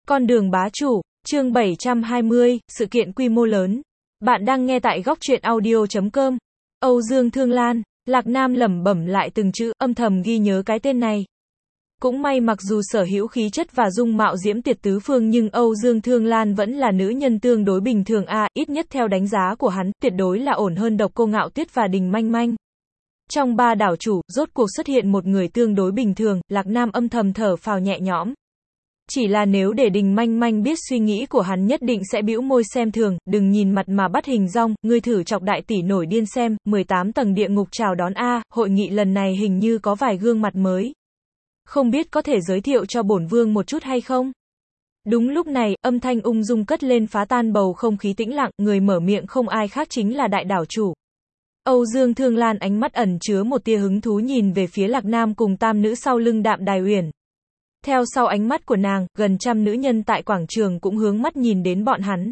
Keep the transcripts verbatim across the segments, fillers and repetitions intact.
Con đường bá chủ, chương bảy trăm hai mươi, sự kiện quy mô lớn. Bạn đang nghe tại góc truyện audio chấm com. Âu Dương Thương Lan, Lạc Nam lẩm bẩm lại từng chữ, âm thầm ghi nhớ cái tên này. Cũng may mặc dù sở hữu khí chất và dung mạo diễm tuyệt tứ phương nhưng Âu Dương Thương Lan vẫn là nữ nhân tương đối bình thường a, à, ít nhất theo đánh giá của hắn, tuyệt đối là ổn hơn Độc Cô Ngạo Tuyết và Đình Manh Manh. Trong ba đảo chủ, rốt cuộc xuất hiện một người tương đối bình thường, Lạc Nam âm thầm thở phào nhẹ nhõm. Chỉ là nếu để Đình Manh Manh biết suy nghĩ của hắn nhất định sẽ bĩu môi xem thường, đừng nhìn mặt mà bắt hình dong, ngươi thử chọc đại tỷ nổi điên xem, mười tám tầng địa ngục chào đón a, hội nghị lần này hình như có vài gương mặt mới. Không biết có thể giới thiệu cho bổn vương một chút hay không? Đúng lúc này, âm thanh ung dung cất lên phá tan bầu không khí tĩnh lặng, người mở miệng không ai khác chính là đại đảo chủ. Âu Dương Thương Lan ánh mắt ẩn chứa một tia hứng thú nhìn về phía Lạc Nam cùng tam nữ sau lưng Đạm Đài Uyển. Theo sau ánh mắt của nàng, gần trăm nữ nhân tại quảng trường cũng hướng mắt nhìn đến bọn hắn.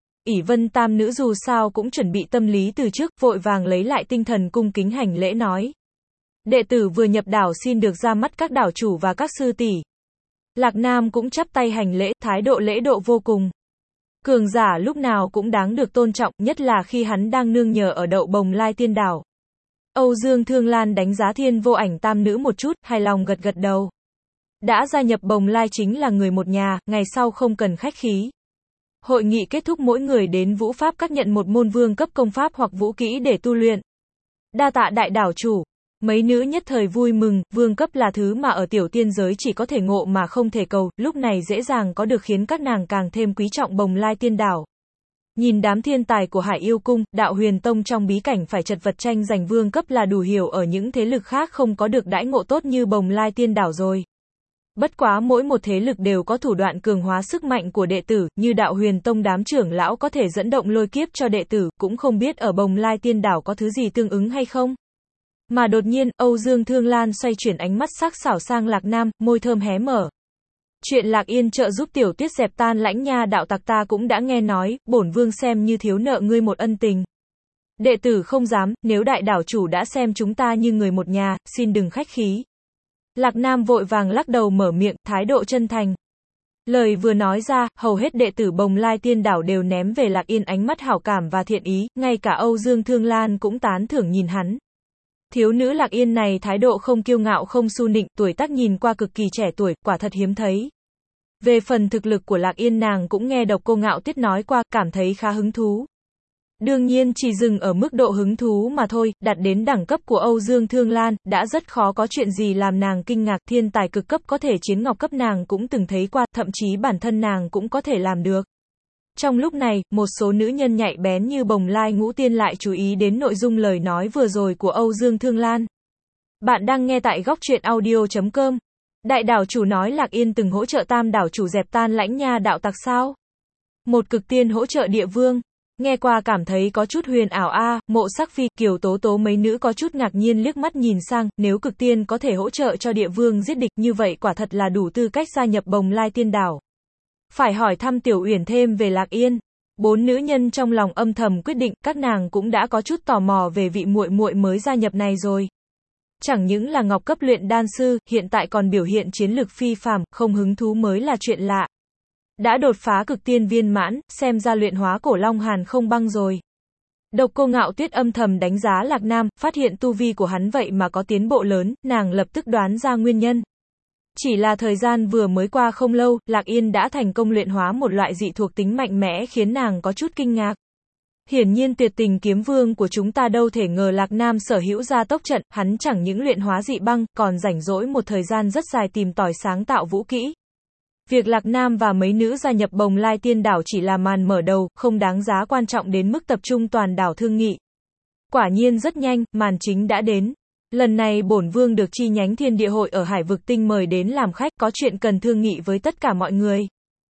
ỷ Vân tam nữ dù sao cũng chuẩn bị tâm lý từ trước, vội vàng lấy lại tinh thần cung kính hành lễ nói. Đệ tử vừa nhập đảo xin được ra mắt các đảo chủ và các sư tỷ. Lạc Nam cũng chắp tay hành lễ, thái độ lễ độ vô cùng. Cường giả lúc nào cũng đáng được tôn trọng, nhất là khi hắn đang nương nhờ ở Đậu Bồng Lai Tiên Đảo. Âu Dương Thương Lan đánh giá Thiên Vô Ảnh tam nữ một chút, hài lòng gật gật đầu. Đã gia nhập Bồng Lai chính là người một nhà, ngày sau không cần khách khí. Hội nghị kết thúc mỗi người đến Vũ Pháp các nhận một môn vương cấp công pháp hoặc vũ kỹ để tu luyện. Đa tạ đại đảo chủ. Mấy nữ nhất thời vui mừng, vương cấp là thứ mà ở tiểu tiên giới chỉ có thể ngộ mà không thể cầu, lúc này dễ dàng có được khiến các nàng càng thêm quý trọng Bồng Lai Tiên Đảo. Nhìn đám thiên tài của Hải Yêu Cung, Đạo Huyền Tông trong bí cảnh phải chật vật tranh giành vương cấp là đủ hiểu ở những thế lực khác không có được đãi ngộ tốt như Bồng Lai Tiên Đảo rồi. Bất quá mỗi một thế lực đều có thủ đoạn cường hóa sức mạnh của đệ tử, như Đạo Huyền Tông đám trưởng lão có thể dẫn động lôi kiếp cho đệ tử, cũng không biết ở Bồng Lai Tiên Đảo có thứ gì tương ứng hay không. Mà đột nhiên, Âu Dương Thương Lan xoay chuyển ánh mắt sắc sảo sang Lạc Nam, môi thơm hé mở. Chuyện Lạc Yên trợ giúp tiểu tuyết dẹp tan lãnh nha đạo tặc ta cũng đã nghe nói, bổn vương xem như thiếu nợ ngươi một ân tình. Đệ tử không dám, nếu đại đảo chủ đã xem chúng ta như người một nhà, xin đừng khách khí. Lạc Nam vội vàng lắc đầu mở miệng, thái độ chân thành. Lời vừa nói ra, hầu hết đệ tử Bồng Lai Tiên Đảo đều ném về Lạc Yên ánh mắt hảo cảm và thiện ý, ngay cả Âu Dương Thương Lan cũng tán thưởng nhìn hắn. Thiếu nữ Lạc Yên này thái độ không kiêu ngạo không su nịnh, tuổi tác nhìn qua cực kỳ trẻ tuổi, quả thật hiếm thấy. Về phần thực lực của Lạc Yên nàng cũng nghe Độc Cô Ngạo Tuyết nói qua, cảm thấy khá hứng thú. Đương nhiên chỉ dừng ở mức độ hứng thú mà thôi, đạt đến đẳng cấp của Âu Dương Thương Lan, đã rất khó có chuyện gì làm nàng kinh ngạc, thiên tài cực cấp có thể chiến ngọc cấp nàng cũng từng thấy qua, thậm chí bản thân nàng cũng có thể làm được. Trong lúc này, một số nữ nhân nhạy bén như Bồng Lai Ngũ Tiên lại chú ý đến nội dung lời nói vừa rồi của Âu Dương Thương Lan. Bạn đang nghe tại góc truyện audio chấm com. Đại đảo chủ nói Lạc Yên từng hỗ trợ tam đảo chủ dẹp tan lãnh nha đạo tặc sao? Một cực tiên hỗ trợ địa vương. Nghe qua cảm thấy có chút huyền ảo a, à, Mộ Sắc Phi, Kiều Tố Tố mấy nữ có chút ngạc nhiên liếc mắt nhìn sang, nếu cực tiên có thể hỗ trợ cho địa vương giết địch như vậy quả thật là đủ tư cách gia nhập Bồng Lai Tiên Đảo. Phải hỏi thăm Tiểu Uyển thêm về Lạc Yên. Bốn nữ nhân trong lòng âm thầm quyết định, các nàng cũng đã có chút tò mò về vị muội muội mới gia nhập này rồi. Chẳng những là ngọc cấp luyện đan sư, hiện tại còn biểu hiện chiến lực phi phàm, không hứng thú mới là chuyện lạ. Đã đột phá cực tiên viên mãn, xem ra luyện hóa cổ long hàn không băng rồi. Độc Cô Ngạo Tuyết âm thầm đánh giá Lạc Nam, phát hiện tu vi của hắn vậy mà có tiến bộ lớn, nàng lập tức đoán ra nguyên nhân. Chỉ là thời gian vừa mới qua không lâu, Lạc Yên đã thành công luyện hóa một loại dị thuộc tính mạnh mẽ khiến nàng có chút kinh ngạc. Hiển nhiên tuyệt tình kiếm vương của chúng ta đâu thể ngờ Lạc Nam sở hữu gia tốc trận, hắn chẳng những luyện hóa dị băng, còn rảnh rỗi một thời gian rất dài tìm tòi sáng tạo vũ kỹ. Việc Lạc Nam và mấy nữ gia nhập Bồng Lai Tiên Đảo chỉ là màn mở đầu, không đáng giá quan trọng đến mức tập trung toàn đảo thương nghị. Quả nhiên rất nhanh, màn chính đã đến. Lần này bổn vương được chi nhánh Thiên Địa Hội ở Hải Vực Tinh mời đến làm khách, có chuyện cần thương nghị với tất cả mọi người.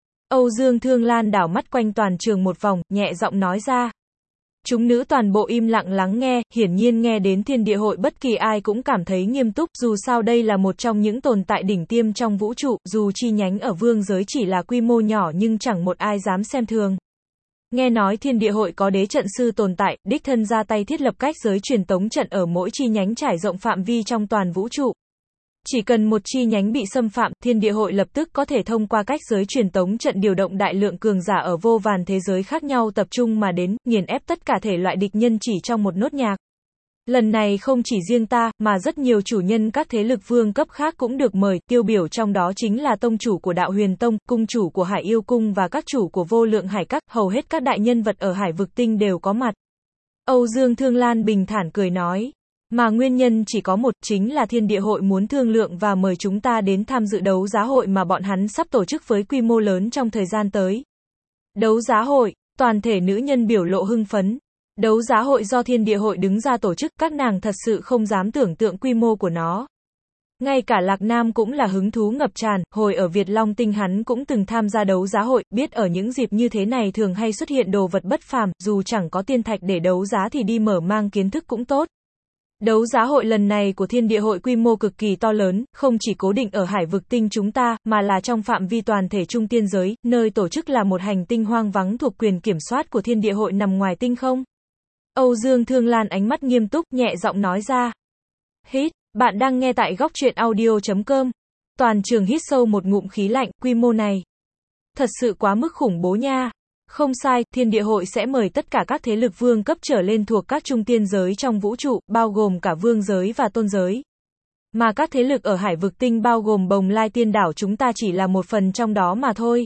Âu Dương Thương Lan đảo mắt quanh toàn trường một vòng, nhẹ giọng nói ra. Chúng nữ toàn bộ im lặng lắng nghe, hiển nhiên nghe đến Thiên Địa Hội bất kỳ ai cũng cảm thấy nghiêm túc, dù sao đây là một trong những tồn tại đỉnh tiêm trong vũ trụ, dù chi nhánh ở vương giới chỉ là quy mô nhỏ nhưng chẳng một ai dám xem thường. Nghe nói Thiên Địa Hội có đế trận sư tồn tại, đích thân ra tay thiết lập cách giới truyền tống trận ở mỗi chi nhánh trải rộng phạm vi trong toàn vũ trụ. Chỉ cần một chi nhánh bị xâm phạm, thiên địa hội lập tức có thể thông qua cách giới truyền tống trận điều động đại lượng cường giả ở vô vàn thế giới khác nhau tập trung mà đến, nghiền ép tất cả thể loại địch nhân chỉ trong một nốt nhạc. Lần này không chỉ riêng ta, mà rất nhiều chủ nhân các thế lực vương cấp khác cũng được mời, tiêu biểu trong đó chính là tông chủ của Đạo Huyền Tông, cung chủ của Hải Yêu Cung và các chủ của Vô Lượng Hải Các, hầu hết các đại nhân vật ở Hải Vực Tinh đều có mặt. Âu Dương Thương Lan bình thản cười nói. Mà nguyên nhân chỉ có một, chính là thiên địa hội muốn thương lượng và mời chúng ta đến tham dự đấu giá hội mà bọn hắn sắp tổ chức với quy mô lớn trong thời gian tới. Đấu giá hội, toàn thể nữ nhân biểu lộ hưng phấn. Đấu giá hội do thiên địa hội đứng ra tổ chức, các nàng thật sự không dám tưởng tượng quy mô của nó. Ngay cả Lạc Nam cũng là hứng thú ngập tràn, hồi ở Việt Long Tinh hắn cũng từng tham gia đấu giá hội, biết ở những dịp như thế này thường hay xuất hiện đồ vật bất phàm, dù chẳng có tiên thạch để đấu giá thì đi mở mang kiến thức cũng tốt. Đấu giá hội lần này của thiên địa hội quy mô cực kỳ to lớn, không chỉ cố định ở Hải Vực Tinh chúng ta, mà là trong phạm vi toàn thể trung tiên giới, nơi tổ chức là một hành tinh hoang vắng thuộc quyền kiểm soát của thiên địa hội nằm ngoài tinh không. Âu Dương Thương Lan ánh mắt nghiêm túc, nhẹ giọng nói ra. Hít, bạn đang nghe tại góc truyện audio chấm com. Toàn trường hít sâu một ngụm khí lạnh, quy mô này. Thật sự quá mức khủng bố nha. Không sai, thiên địa hội sẽ mời tất cả các thế lực vương cấp trở lên thuộc các trung tiên giới trong vũ trụ, bao gồm cả vương giới và tôn giới. Mà các thế lực ở Hải Vực Tinh bao gồm Bồng Lai Tiên Đảo chúng ta chỉ là một phần trong đó mà thôi.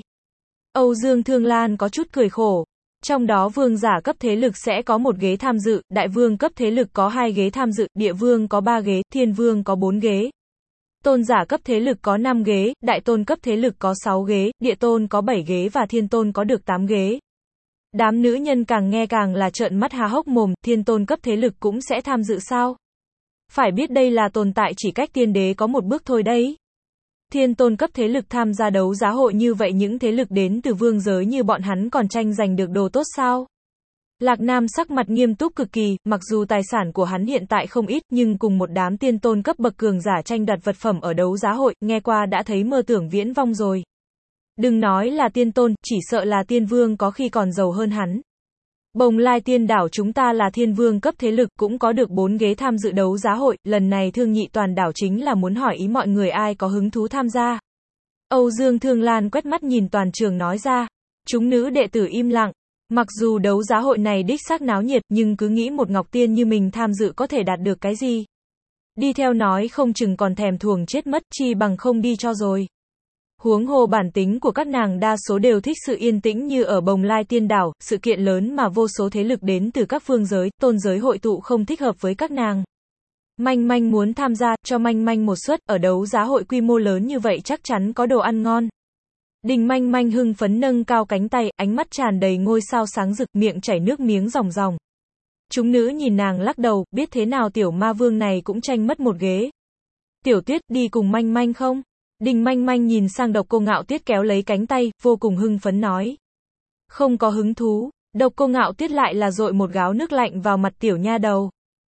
Âu Dương Thương Lan có chút cười khổ. Trong đó vương giả cấp thế lực sẽ có một ghế tham dự, đại vương cấp thế lực có hai ghế tham dự, địa vương có ba ghế, thiên vương có bốn ghế. Tôn giả cấp thế lực có năm ghế, đại tôn cấp thế lực có sáu ghế, địa tôn có bảy ghế và thiên tôn có được tám ghế. Đám nữ nhân càng nghe càng là trợn mắt há hốc mồm, thiên tôn cấp thế lực cũng sẽ tham dự sao? Phải biết đây là tồn tại chỉ cách tiên đế có một bước thôi đấy. Thiên tôn cấp thế lực tham gia đấu giá hội như vậy những thế lực đến từ vương giới như bọn hắn còn tranh giành được đồ tốt sao? Lạc Nam sắc mặt nghiêm túc cực kỳ, mặc dù tài sản của hắn hiện tại không ít, nhưng cùng một đám tiên tôn cấp bậc cường giả tranh đoạt vật phẩm ở đấu giá hội, nghe qua đã thấy mơ tưởng viễn vong rồi. Đừng nói là tiên tôn, chỉ sợ là tiên vương có khi còn giàu hơn hắn. Bồng Lai Tiên Đảo chúng ta là thiên vương cấp thế lực, cũng có được bốn ghế tham dự đấu giá hội, lần này thương nhị toàn đảo chính là muốn hỏi ý mọi người ai có hứng thú tham gia. Âu Dương Thương Lan quét mắt nhìn toàn trường nói ra. Chúng nữ đệ tử im lặng. Mặc dù đấu giá hội này đích xác náo nhiệt, nhưng cứ nghĩ một ngọc tiên như mình tham dự có thể đạt được cái gì. Đi theo nói không chừng còn thèm thuồng chết mất, chi bằng không đi cho rồi. Huống hồ bản tính của các nàng đa số đều thích sự yên tĩnh như ở Bồng Lai Tiên Đảo, sự kiện lớn mà vô số thế lực đến từ các phương giới, tôn giới hội tụ không thích hợp với các nàng. Manh Manh muốn tham gia, cho Manh Manh một suất, ở đấu giá hội quy mô lớn như vậy chắc chắn có đồ ăn ngon. Đình Manh Manh hưng phấn nâng cao cánh tay, ánh mắt tràn đầy ngôi sao sáng rực, miệng chảy nước miếng ròng ròng. Chúng nữ nhìn nàng lắc đầu, biết thế nào tiểu ma vương này cũng tranh mất một ghế. Tiểu Tuyết, đi cùng Manh Manh không? Đình Manh Manh nhìn sang Độc Cô Ngạo Tuyết kéo lấy cánh tay, vô cùng hưng phấn nói. Không có hứng thú, Độc Cô Ngạo Tuyết lại là dội một gáo nước lạnh vào mặt tiểu nha đầu.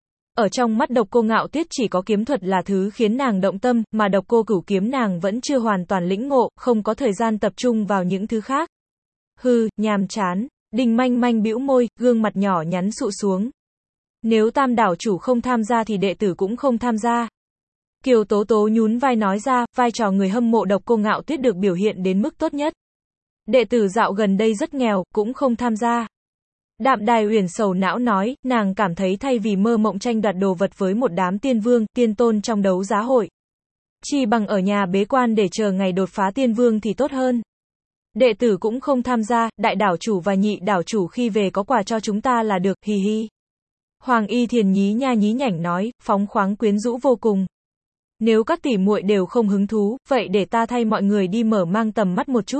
Ở trong mắt Độc Cô Ngạo Tuyết chỉ có kiếm thuật là thứ khiến nàng động tâm, mà Độc Cô Cửu kiếm nàng vẫn chưa hoàn toàn lĩnh ngộ, không có thời gian tập trung vào những thứ khác. Hừ, nhàm chán. Đình Manh Manh bĩu môi, gương mặt nhỏ nhắn sụ xuống. Nếu Tam đảo chủ không tham gia thì đệ tử cũng không tham gia. Kiều Tố Tố nhún vai nói ra, vai trò người hâm mộ Độc Cô Ngạo Tuyết được biểu hiện đến mức tốt nhất. Đệ tử dạo gần đây rất nghèo, cũng không tham gia. Đạm Đài Uyển sầu não nói, nàng cảm thấy thay vì mơ mộng tranh đoạt đồ vật với một đám tiên vương, tiên tôn trong đấu giá hội, chi bằng ở nhà bế quan để chờ ngày đột phá tiên vương thì tốt hơn. Đệ tử cũng không tham gia, đại đảo chủ và nhị đảo chủ khi về có quà cho chúng ta là được, hi hi. Hoàng Y Thiền nhí nha nhí nhảnh nói, phóng khoáng quyến rũ vô cùng. Nếu các tỷ muội đều không hứng thú, vậy để ta thay mọi người đi mở mang tầm mắt một chút.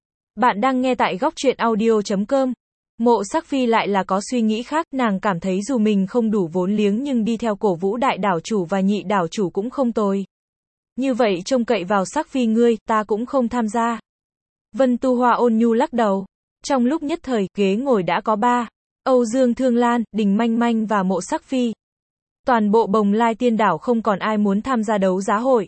Bạn đang nghe tại góc truyện audio chấm com. Mộ Sắc Phi lại là có suy nghĩ khác, nàng cảm thấy dù mình không đủ vốn liếng nhưng đi theo cổ vũ đại đảo chủ và nhị đảo chủ cũng không tồi. Như vậy trông cậy vào Sắc Phi ngươi, ta cũng không tham gia. Vân Tu Hoa ôn nhu lắc đầu. Trong lúc nhất thời, ghế ngồi đã có ba. Âu Dương Thương Lan, Đình Manh Manh và Mộ Sắc Phi. Toàn bộ Bồng Lai Tiên Đảo không còn ai muốn tham gia đấu giá hội.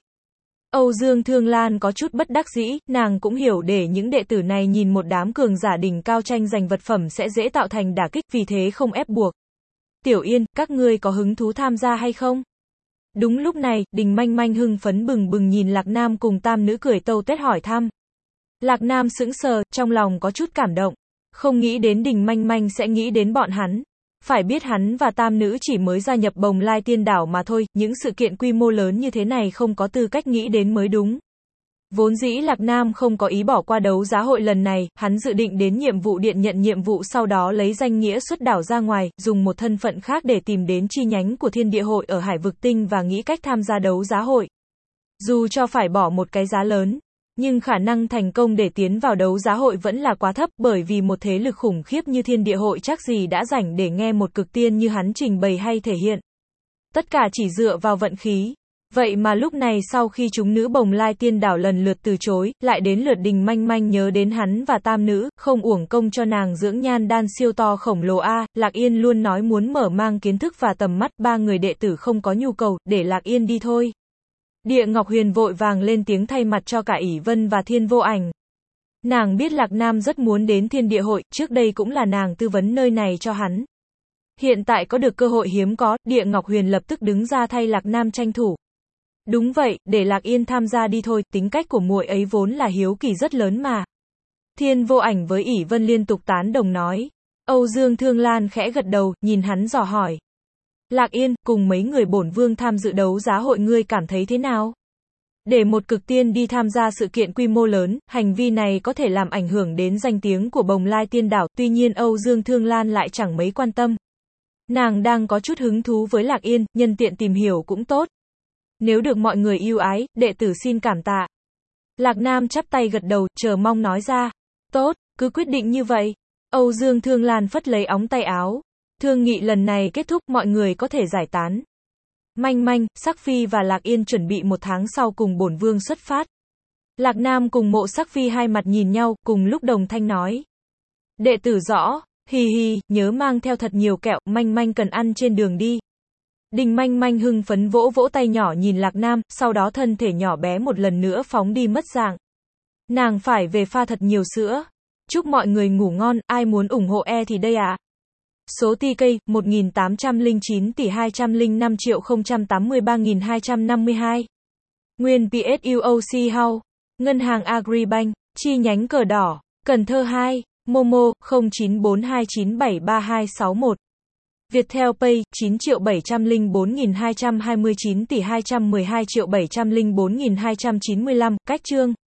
Âu Dương Thương Lan có chút bất đắc dĩ, nàng cũng hiểu để những đệ tử này nhìn một đám cường giả đỉnh cao tranh giành vật phẩm sẽ dễ tạo thành đả kích, vì thế không ép buộc. Tiểu Yên, các ngươi có hứng thú tham gia hay không? Đúng lúc này, Đình Manh Manh hưng phấn bừng bừng nhìn Lạc Nam cùng tam nữ cười tâu tuét hỏi thăm. Lạc Nam sững sờ, trong lòng có chút cảm động. Không nghĩ đến Đình Manh Manh sẽ nghĩ đến bọn hắn. Phải biết hắn và tam nữ chỉ mới gia nhập Bồng Lai Tiên Đảo mà thôi, những sự kiện quy mô lớn như thế này không có tư cách nghĩ đến mới đúng. Vốn dĩ Lạc Nam không có ý bỏ qua đấu giá hội lần này, hắn dự định đến nhiệm vụ điện nhận nhiệm vụ sau đó lấy danh nghĩa xuất đảo ra ngoài, dùng một thân phận khác để tìm đến chi nhánh của Thiên Địa Hội ở Hải Vực Tinh và nghĩ cách tham gia đấu giá hội. Dù cho phải bỏ một cái giá lớn, nhưng khả năng thành công để tiến vào đấu giá hội vẫn là quá thấp, bởi vì một thế lực khủng khiếp như Thiên Địa Hội chắc gì đã rảnh để nghe một cực tiên như hắn trình bày hay thể hiện. Tất cả chỉ dựa vào vận khí. Vậy mà lúc này sau khi chúng nữ Bồng Lai Tiên Đảo lần lượt từ chối, lại đến lượt Đình Manh Manh nhớ đến hắn và tam nữ, không uổng công cho nàng dưỡng nhan đan siêu to khổng lồ a. Lạc Yên luôn nói muốn mở mang kiến thức và tầm mắt, ba người đệ tử không có nhu cầu, để Lạc Yên đi thôi. Địa Ngọc Huyền vội vàng lên tiếng thay mặt cho cả ỷ Vân và Thiên Vô Ảnh. Nàng biết Lạc Nam rất muốn đến Thiên Địa Hội, trước đây cũng là nàng tư vấn nơi này cho hắn. Hiện tại có được cơ hội hiếm có, Địa Ngọc Huyền lập tức đứng ra thay Lạc Nam tranh thủ. Đúng vậy, để Lạc Yên tham gia đi thôi, tính cách của muội ấy vốn là hiếu kỳ rất lớn mà. Thiên Vô Ảnh với ỷ Vân liên tục tán đồng nói. Âu Dương Thương Lan khẽ gật đầu, nhìn hắn dò hỏi. Lạc Yên, cùng mấy người bổn vương tham dự đấu giá hội ngươi cảm thấy thế nào? Để một cực tiên đi tham gia sự kiện quy mô lớn, hành vi này có thể làm ảnh hưởng đến danh tiếng của Bồng Lai Tiên Đảo, tuy nhiên Âu Dương Thương Lan lại chẳng mấy quan tâm. Nàng đang có chút hứng thú với Lạc Yên, nhân tiện tìm hiểu cũng tốt. Nếu được mọi người yêu ái, đệ tử xin cảm tạ. Lạc Nam chắp tay gật đầu, chờ mong nói ra. Tốt, cứ quyết định như vậy. Âu Dương Thương Lan phất lấy ống tay áo. Thương nghị lần này kết thúc, mọi người có thể giải tán. Manh Manh, Sắc Phi và Lạc Yên chuẩn bị một tháng sau cùng bổn vương xuất phát. Lạc Nam cùng Mộ Sắc Phi hai mặt nhìn nhau, cùng lúc đồng thanh nói. Đệ tử rõ, hì hì, nhớ mang theo thật nhiều kẹo, Manh Manh cần ăn trên đường đi. Đình Manh Manh hưng phấn vỗ vỗ tay nhỏ nhìn Lạc Nam, sau đó thân thể nhỏ bé một lần nữa phóng đi mất dạng. Nàng phải về pha thật nhiều sữa. Chúc mọi người ngủ ngon, ai muốn ủng hộ e thì đây ạ. À. Số tê ca, một nghìn tám trăm lẻ chín tỷ hai trăm lẻ năm triệu không trăm tám mươi ba nghìn hai trăm năm mươi hai. Nguyên pê ét u ô xê House. Ngân hàng Agribank. Chi nhánh Cờ Đỏ. Cần Thơ hai. Momo, không chín bốn hai chín bảy ba hai sáu một. Viettel Pay, chín triệu bảy trăm lẻ bốn nghìn hai trăm hai mươi chín tỷ hai trăm mười hai triệu bảy trăm lẻ bốn nghìn hai trăm chín mươi lăm. Cách chương.